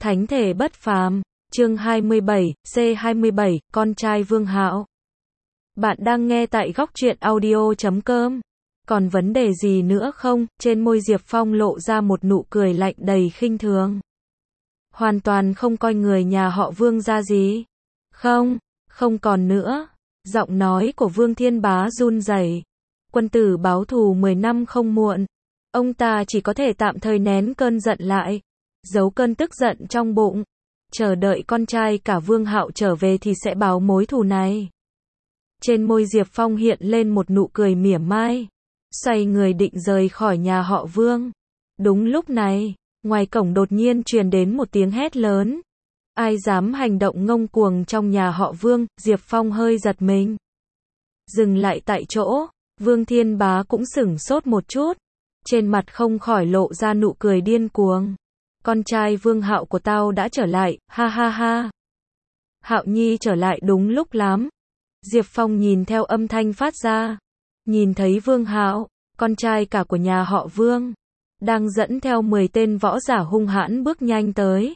Thánh thể bất phàm, chương 27, C27, con trai Vương Hạo. Bạn đang nghe tại góc truyện audio.com. Còn vấn đề gì nữa không? Trên môi Diệp Phong lộ ra một nụ cười lạnh đầy khinh thường. Hoàn toàn không coi người nhà họ Vương ra gì. Không còn nữa. Giọng nói của Vương Thiên Bá run rẩy. Quân tử báo thù 10 năm không muộn. Ông ta chỉ có thể tạm thời nén cơn giận lại, giấu cơn tức giận trong bụng, chờ đợi con trai cả Vương Hạo trở về thì sẽ báo mối thù này. Trên môi Diệp Phong hiện lên một nụ cười mỉa mai, xoay người định rời khỏi nhà họ Vương. Đúng lúc này, ngoài cổng đột nhiên truyền đến một tiếng hét lớn. Ai dám hành động ngông cuồng trong nhà họ Vương? Diệp Phong hơi giật mình, dừng lại tại chỗ. Vương Thiên Bá cũng sửng sốt một chút, trên mặt không khỏi lộ ra nụ cười điên cuồng. Con trai Vương Hạo của tao đã trở lại, ha ha ha. Hạo Nhi trở lại đúng lúc lắm. Diệp Phong nhìn theo âm thanh phát ra, nhìn thấy Vương Hạo, con trai cả của nhà họ Vương, đang dẫn theo 10 tên võ giả hung hãn bước nhanh tới.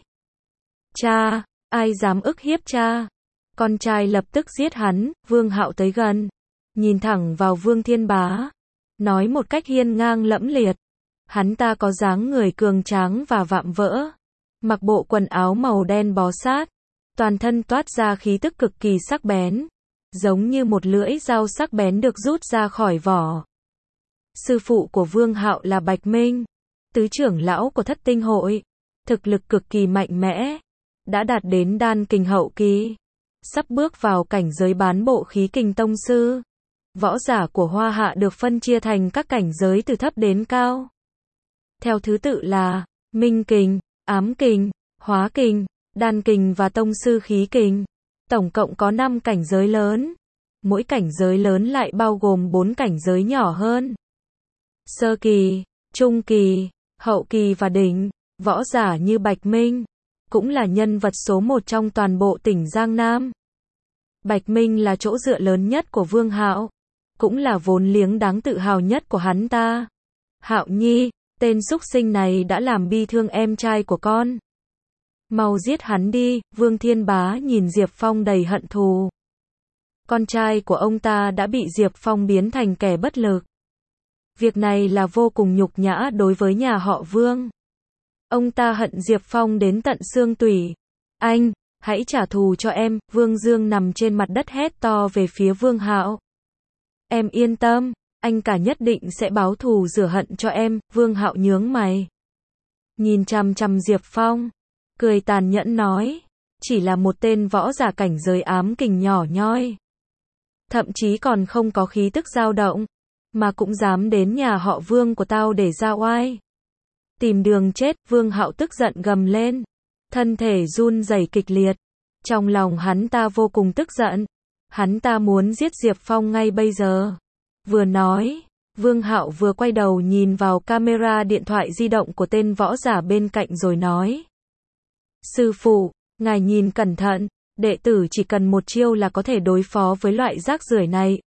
Cha, ai dám ức hiếp cha? Con trai lập tức giết hắn. Vương Hạo tới gần, nhìn thẳng vào Vương Thiên Bá, nói một cách hiên ngang lẫm liệt. Hắn ta có dáng người cường tráng và vạm vỡ, mặc bộ quần áo màu đen bó sát, toàn thân toát ra khí tức cực kỳ sắc bén, giống như một lưỡi dao sắc bén được rút ra khỏi vỏ. Sư phụ của Vương Hạo là Bạch Minh, tứ trưởng lão của Thất Tinh Hội, thực lực cực kỳ mạnh mẽ, đã đạt đến đan kình hậu kỳ, sắp bước vào cảnh giới bán bộ khí kình tông sư. Võ giả của Hoa Hạ được phân chia thành các cảnh giới từ thấp đến cao, theo thứ tự là Minh kình, Ám kình, Hóa kình, Đan kình và Tông sư khí kình. Tổng cộng có 5 cảnh giới lớn. Mỗi cảnh giới lớn lại bao gồm 4 cảnh giới nhỏ hơn. Sơ kỳ, trung kỳ, hậu kỳ và đỉnh. Võ giả như Bạch Minh cũng là nhân vật số 1 trong toàn bộ tỉnh Giang Nam. Bạch Minh là chỗ dựa lớn nhất của Vương Hạo, cũng là vốn liếng đáng tự hào nhất của hắn ta. Hạo Nhi, tên súc sinh này đã làm bi thương em trai của con. Mau giết hắn đi. Vương Thiên Bá nhìn Diệp Phong đầy hận thù. Con trai của ông ta đã bị Diệp Phong biến thành kẻ bất lực. Việc này là vô cùng nhục nhã đối với nhà họ Vương. Ông ta hận Diệp Phong đến tận xương tủy. Anh, hãy trả thù cho em. Vương Dương nằm trên mặt đất hét to về phía Vương Hạo. Em yên tâm, anh cả nhất định sẽ báo thù rửa hận cho em. Vương Hạo nhướng mày, nhìn chằm chằm Diệp Phong, cười tàn nhẫn nói, chỉ là một tên võ giả cảnh giới ám kình nhỏ nhoi, thậm chí còn không có khí tức dao động, mà cũng dám đến nhà họ Vương của tao để ra oai, tìm đường chết. Vương Hạo tức giận gầm lên, thân thể run rẩy kịch liệt. Trong lòng hắn ta vô cùng tức giận, hắn ta muốn giết Diệp Phong ngay bây giờ. Vừa nói, Vương Hạo vừa quay đầu nhìn vào camera điện thoại di động của tên võ giả bên cạnh rồi nói. Sư phụ, ngài nhìn cẩn thận, đệ tử chỉ cần một chiêu là có thể đối phó với loại rác rưởi này.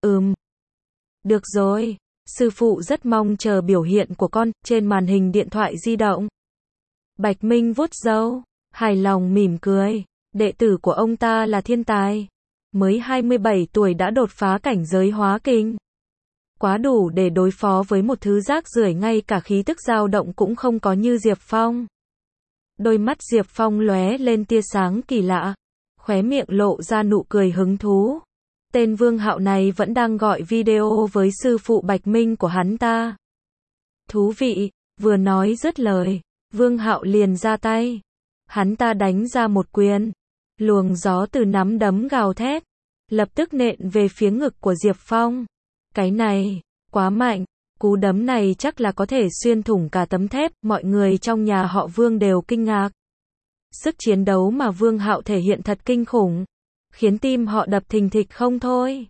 Được rồi, sư phụ rất mong chờ biểu hiện của con. Trên màn hình điện thoại di động, Bạch Minh vuốt râu, hài lòng mỉm cười. Đệ tử của ông ta là thiên tài, mới 27 tuổi đã đột phá cảnh giới hóa kình, quá đủ để đối phó với một thứ rác rưởi ngay cả khí tức dao động cũng không có như Diệp Phong. Đôi mắt Diệp Phong lóe lên tia sáng kỳ lạ, khóe miệng lộ ra nụ cười hứng thú. Tên Vương Hạo này vẫn đang gọi video với sư phụ Bạch Minh của hắn ta. Thú vị. Vừa nói dứt lời, Vương Hạo liền ra tay. Hắn ta đánh ra một quyền, luồng gió từ nắm đấm gào thét, lập tức nện về phía ngực của Diệp Phong. Cái này, quá mạnh, cú đấm này chắc là có thể xuyên thủng cả tấm thép. Mọi người trong nhà họ Vương đều kinh ngạc. Sức chiến đấu mà Vương Hạo thể hiện thật kinh khủng, khiến tim họ đập thình thịch không thôi.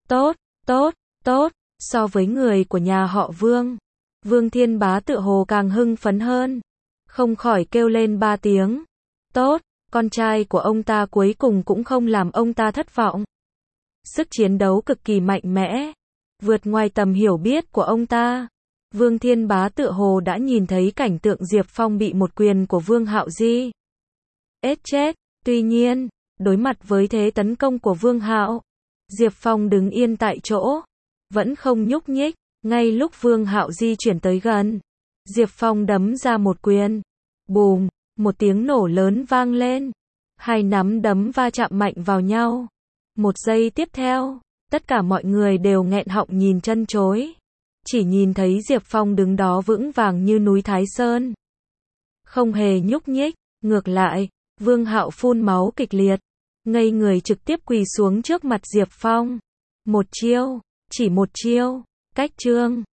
Tốt, so với người của nhà họ Vương, Vương Thiên Bá tựa hồ càng hưng phấn hơn, không khỏi kêu lên 3 tiếng. Tốt, con trai của ông ta cuối cùng cũng không làm ông ta thất vọng. Sức chiến đấu cực kỳ mạnh mẽ, vượt ngoài tầm hiểu biết của ông ta. Vương Thiên Bá tựa hồ đã nhìn thấy cảnh tượng Diệp Phong bị một quyền của Vương Hạo di ết chết. Tuy nhiên, đối mặt với thế tấn công của Vương Hạo, Diệp Phong đứng yên tại chỗ, vẫn không nhúc nhích. Ngay lúc Vương Hạo di chuyển tới gần, Diệp Phong đấm ra một quyền. Bùm, một tiếng nổ lớn vang lên. Hai nắm đấm va chạm mạnh vào nhau. Một giây tiếp theo, tất cả mọi người đều nghẹn họng nhìn chân chối. Chỉ nhìn thấy Diệp Phong đứng đó vững vàng như núi Thái Sơn, không hề nhúc nhích. Ngược lại, Vương Hạo phun máu kịch liệt, ngây người trực tiếp quỳ xuống trước mặt Diệp Phong. Một chiêu, chỉ một chiêu, cách chương.